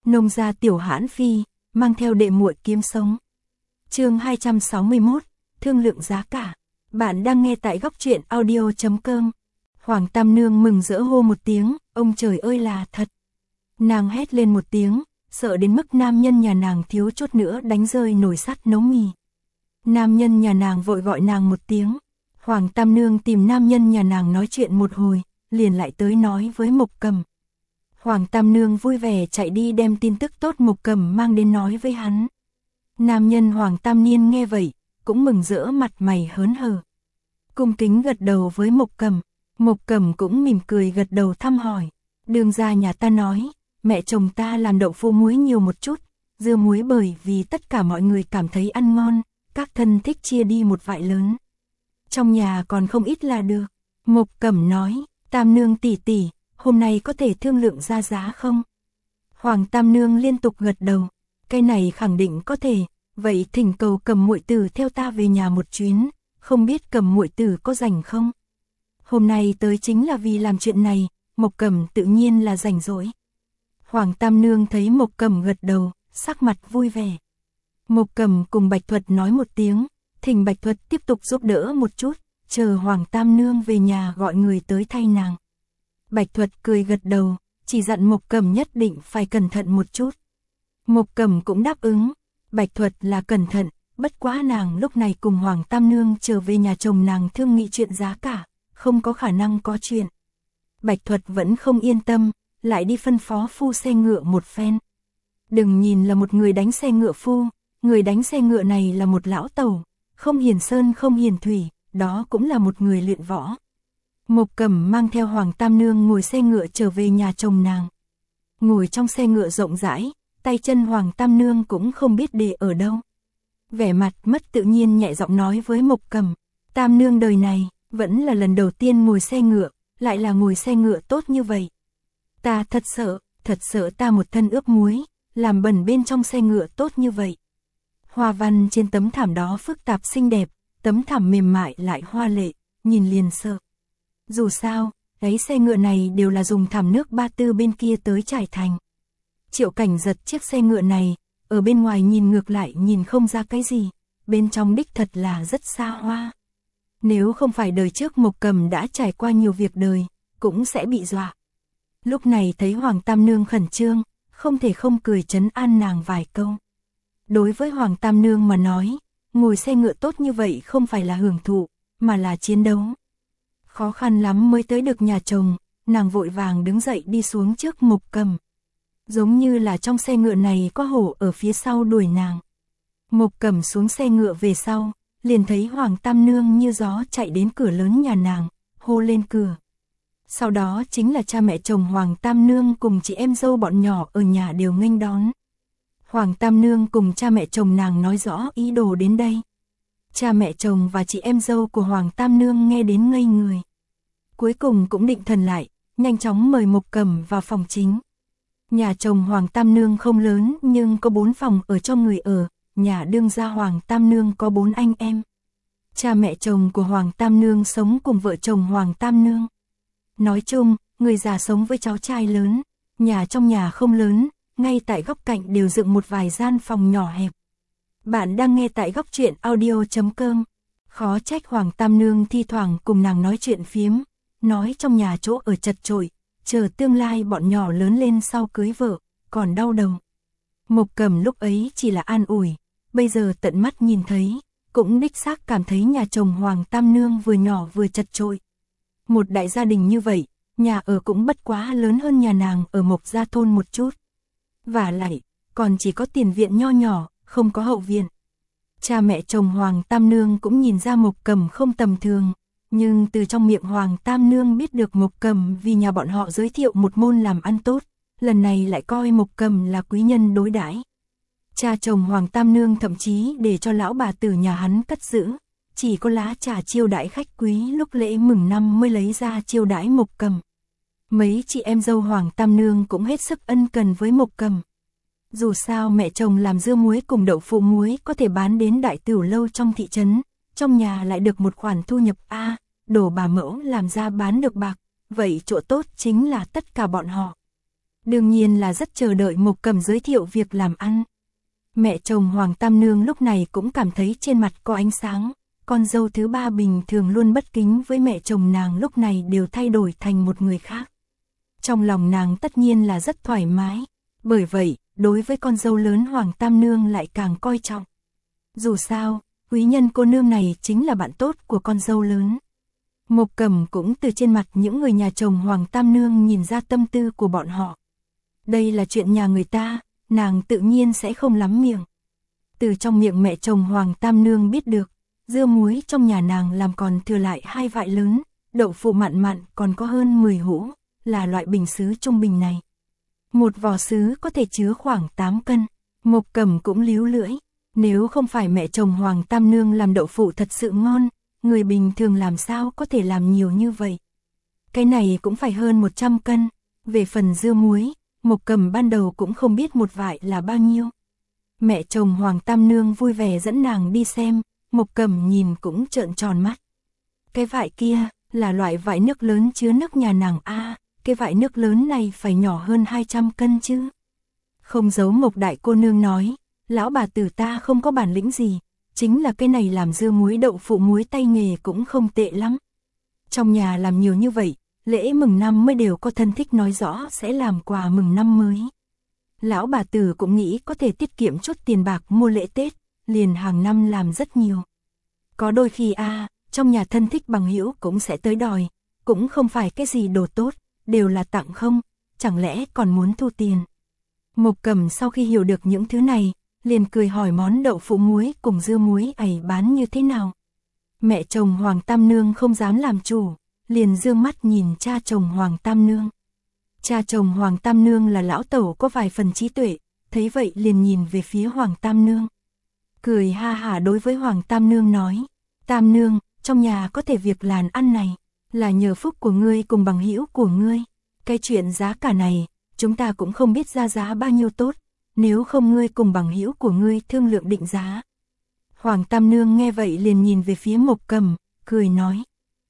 Nông gia Tiểu Hãn Phi, mang theo đệ muội kiếm sống. Chương 261, thương lượng giá cả. Bạn đang nghe tại góc truyện audio.com. Hoàng Tam Nương mừng rỡ hô một tiếng, ông trời ơi là thật. Nàng hét lên một tiếng, sợ đến mức nam nhân nhà nàng thiếu chút nữa đánh rơi nồi sắt nấu mì. Nam nhân nhà nàng vội gọi nàng một tiếng. Hoàng Tam Nương tìm nam nhân nhà nàng nói chuyện một hồi, liền lại tới nói với Mộc Cầm. Hoàng Tam Nương vui vẻ chạy đi đem tin tức tốt Mộc Cầm mang đến nói với hắn. Nam nhân Hoàng Tam Niên nghe vậy, cũng mừng rỡ mặt mày hớn hở. Cung kính gật đầu với Mộc Cầm. Mộc Cầm cũng mỉm cười gật đầu thăm hỏi. Đường gia nhà ta nói, mẹ chồng ta làm đậu phụ muối nhiều một chút, dưa muối bởi vì tất cả mọi người cảm thấy ăn ngon, các thân thích chia đi một vại lớn. Trong nhà còn không ít là được. Mộc Cầm nói, Tam Nương tỷ tỷ, hôm nay có thể thương lượng ra giá không? Hoàng Tam Nương liên tục gật đầu, cái này khẳng định có thể, vậy thỉnh cầu Cầm muội tử theo ta về nhà một chuyến, không biết Cầm muội tử có rảnh không? Hôm nay tới chính là vì làm chuyện này, Mộc Cầm tự nhiên là rảnh rỗi. Hoàng Tam Nương thấy Mộc Cầm gật đầu, sắc mặt vui vẻ. Mộc Cầm cùng Bạch Thuật nói một tiếng, thỉnh Bạch Thuật tiếp tục giúp đỡ một chút, chờ Hoàng Tam Nương về nhà gọi người tới thay nàng. Bạch Thuật cười gật đầu, chỉ dặn Mộc Cầm nhất định phải cẩn thận một chút. Mộc Cầm cũng đáp ứng, Bạch Thuật là cẩn thận, bất quá nàng lúc này cùng Hoàng Tam Nương trở về nhà chồng nàng thương nghị chuyện giá cả, không có khả năng có chuyện. Bạch Thuật vẫn không yên tâm, lại đi phân phó phu xe ngựa một phen. Đừng nhìn là một người đánh xe ngựa phu, người đánh xe ngựa này là một lão tẩu, không hiền sơn không hiền thủy, đó cũng là một người luyện võ. Mộc Cầm mang theo Hoàng Tam Nương ngồi xe ngựa trở về nhà chồng nàng. Ngồi trong xe ngựa rộng rãi, tay chân Hoàng Tam Nương cũng không biết để ở đâu. Vẻ mặt mất tự nhiên nhẹ giọng nói với Mộc Cầm, Tam Nương đời này, vẫn là lần đầu tiên ngồi xe ngựa, lại là ngồi xe ngựa tốt như vậy. Ta thật sợ ta một thân ướp muối, làm bẩn bên trong xe ngựa tốt như vậy. Hoa văn trên tấm thảm đó phức tạp xinh đẹp, tấm thảm mềm mại lại hoa lệ, nhìn liền sợ. Dù sao, ấy xe ngựa này đều là dùng thảm nước Ba Tư bên kia tới trải thành. Triệu Cảnh giật chiếc xe ngựa này, ở bên ngoài nhìn ngược lại nhìn không ra cái gì, bên trong đích thật là rất xa hoa. Nếu không phải đời trước Mộc Cầm đã trải qua nhiều việc đời, cũng sẽ bị dọa. Lúc này thấy Hoàng Tam Nương khẩn trương, không thể không cười trấn an nàng vài câu. Đối với Hoàng Tam Nương mà nói, ngồi xe ngựa tốt như vậy không phải là hưởng thụ, mà là chiến đấu. Khó khăn lắm mới tới được nhà chồng, nàng vội vàng đứng dậy đi xuống trước Mộc Cầm. Giống như là trong xe ngựa này có hổ ở phía sau đuổi nàng. Mộc Cầm xuống xe ngựa về sau, liền thấy Hoàng Tam Nương như gió chạy đến cửa lớn nhà nàng, hô lên cửa. Sau đó chính là cha mẹ chồng Hoàng Tam Nương cùng chị em dâu bọn nhỏ ở nhà đều nghênh đón. Hoàng Tam Nương cùng cha mẹ chồng nàng nói rõ ý đồ đến đây. Cha mẹ chồng và chị em dâu của Hoàng Tam Nương nghe đến ngây người. Cuối cùng cũng định thần lại, nhanh chóng mời Mộc Cầm vào phòng chính. Nhà chồng Hoàng Tam Nương không lớn nhưng có 4 phòng ở cho người ở, nhà đương gia Hoàng Tam Nương có 4 anh em. Cha mẹ chồng của Hoàng Tam Nương sống cùng vợ chồng Hoàng Tam Nương. Nói chung, người già sống với cháu trai lớn, nhà trong nhà không lớn, ngay tại góc cạnh đều dựng một vài gian phòng nhỏ hẹp. Bạn đang nghe tại góc truyện audio.com. Khó trách Hoàng Tam Nương thi thoảng cùng nàng nói chuyện phiếm, nói trong nhà chỗ ở chật chội, chờ tương lai bọn nhỏ lớn lên sau cưới vợ, còn đau đầu. Mộc Cầm lúc ấy chỉ là an ủi, bây giờ tận mắt nhìn thấy, cũng đích xác cảm thấy nhà chồng Hoàng Tam Nương vừa nhỏ vừa chật chội. Một đại gia đình như vậy, nhà ở cũng bất quá lớn hơn nhà nàng ở Mộc Gia thôn một chút. Vả lại, còn chỉ có tiền viện nho nhỏ, không có hậu viện. Cha mẹ chồng Hoàng Tam Nương cũng nhìn ra Mộc Cầm không tầm thường, nhưng từ trong miệng Hoàng Tam Nương biết được Mộc Cầm vì nhà bọn họ giới thiệu một môn làm ăn tốt, lần này lại coi Mộc Cầm là quý nhân đối đãi. Cha chồng Hoàng Tam Nương thậm chí để cho lão bà tử nhà hắn cất giữ, chỉ có lá trà chiêu đãi khách quý lúc lễ mừng năm mới lấy ra chiêu đãi Mộc Cầm. Mấy chị em dâu Hoàng Tam Nương cũng hết sức ân cần với Mộc Cầm. Dù sao mẹ chồng làm dưa muối cùng đậu phụ muối có thể bán đến đại tửu lâu trong thị trấn, trong nhà lại được một khoản thu nhập đồ bà mẫu làm ra bán được bạc, vậy chỗ tốt chính là tất cả bọn họ. đương nhiên là rất chờ đợi Mộc Cẩm giới thiệu việc làm ăn. Mẹ chồng Hoàng Tam Nương lúc này cũng cảm thấy trên mặt có ánh sáng, con dâu thứ ba bình thường luôn bất kính với mẹ chồng nàng lúc này đều thay đổi thành một người khác. Trong lòng nàng tất nhiên là rất thoải mái, bởi vậy, đối với con dâu lớn Hoàng Tam Nương lại càng coi trọng. Dù sao, quý nhân cô nương này chính là bạn tốt của con dâu lớn. Mộc Cẩm cũng từ trên mặt những người nhà chồng Hoàng Tam Nương nhìn ra tâm tư của bọn họ. Đây là chuyện nhà người ta, nàng tự nhiên sẽ không lắm miệng. Từ trong miệng mẹ chồng Hoàng Tam Nương biết được, dưa muối trong nhà nàng làm còn thừa lại 2 vại lớn, đậu phụ mặn mặn còn có hơn 10 hũ, là loại bình sứ trung bình này. Một vò sứ có thể chứa khoảng 8 cân, Mộc Cẩm cũng líu lưỡi, nếu không phải mẹ chồng Hoàng Tam Nương làm đậu phụ thật sự ngon, người bình thường làm sao có thể làm nhiều như vậy. Cái này cũng phải hơn 100 cân, về phần dưa muối, Mộc Cẩm ban đầu cũng không biết một vại là bao nhiêu. Mẹ chồng Hoàng Tam Nương vui vẻ dẫn nàng đi xem, Mộc Cẩm nhìn cũng trợn tròn mắt. Cái vại kia, là loại vại nước lớn chứa nước nhà nàng cái vại nước lớn này phải nhỏ hơn 200 cân chứ. Không giấu Mộc đại cô nương nói, lão bà tử ta không có bản lĩnh gì, chính là cái này làm dưa muối đậu phụ muối tay nghề cũng không tệ lắm. Trong nhà làm nhiều như vậy, lễ mừng năm mới đều có thân thích nói rõ sẽ làm quà mừng năm mới. Lão bà tử cũng nghĩ có thể tiết kiệm chút tiền bạc mua lễ Tết, liền hàng năm làm rất nhiều. Có đôi khi trong nhà thân thích bằng hữu cũng sẽ tới đòi, cũng không phải cái gì đồ tốt, đều là tặng không, chẳng lẽ còn muốn thu tiền. Mộc Cẩm sau khi hiểu được những thứ này, liền cười hỏi món đậu phụ muối cùng dưa muối ẩy bán như thế nào. Mẹ chồng Hoàng Tam Nương không dám làm chủ, liền dương mắt nhìn cha chồng Hoàng Tam Nương. Cha chồng Hoàng Tam Nương là lão tẩu có vài phần trí tuệ, thấy vậy liền nhìn về phía Hoàng Tam Nương. Cười ha hả đối với Hoàng Tam Nương nói, Tam Nương, trong nhà có thể việc làm ăn này, là nhờ phúc của ngươi cùng bằng hữu của ngươi. Cái chuyện giá cả này, chúng ta cũng không biết ra giá bao nhiêu tốt, nếu không ngươi cùng bằng hữu của ngươi thương lượng định giá. Hoàng Tam Nương nghe vậy liền nhìn về phía Mộc Cẩm, cười nói.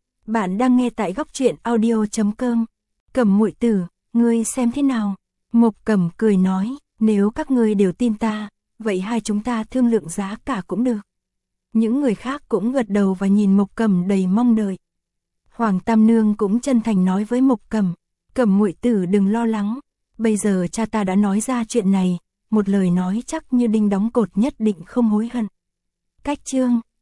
Bạn đang nghe tại góc truyện audio.com. Cẩm muội tử, ngươi xem thế nào? Mộc Cẩm cười nói, nếu các ngươi đều tin ta, vậy hai chúng ta thương lượng giá cả cũng được. Những người khác cũng gật đầu và nhìn Mộc Cẩm đầy mong đợi. Hoàng Tam Nương cũng chân thành nói với Mộc Cẩm, Cẩm muội tử đừng lo lắng, bây giờ cha ta đã nói ra chuyện này, một lời nói chắc như đinh đóng cột nhất định không hối hận. Cách chương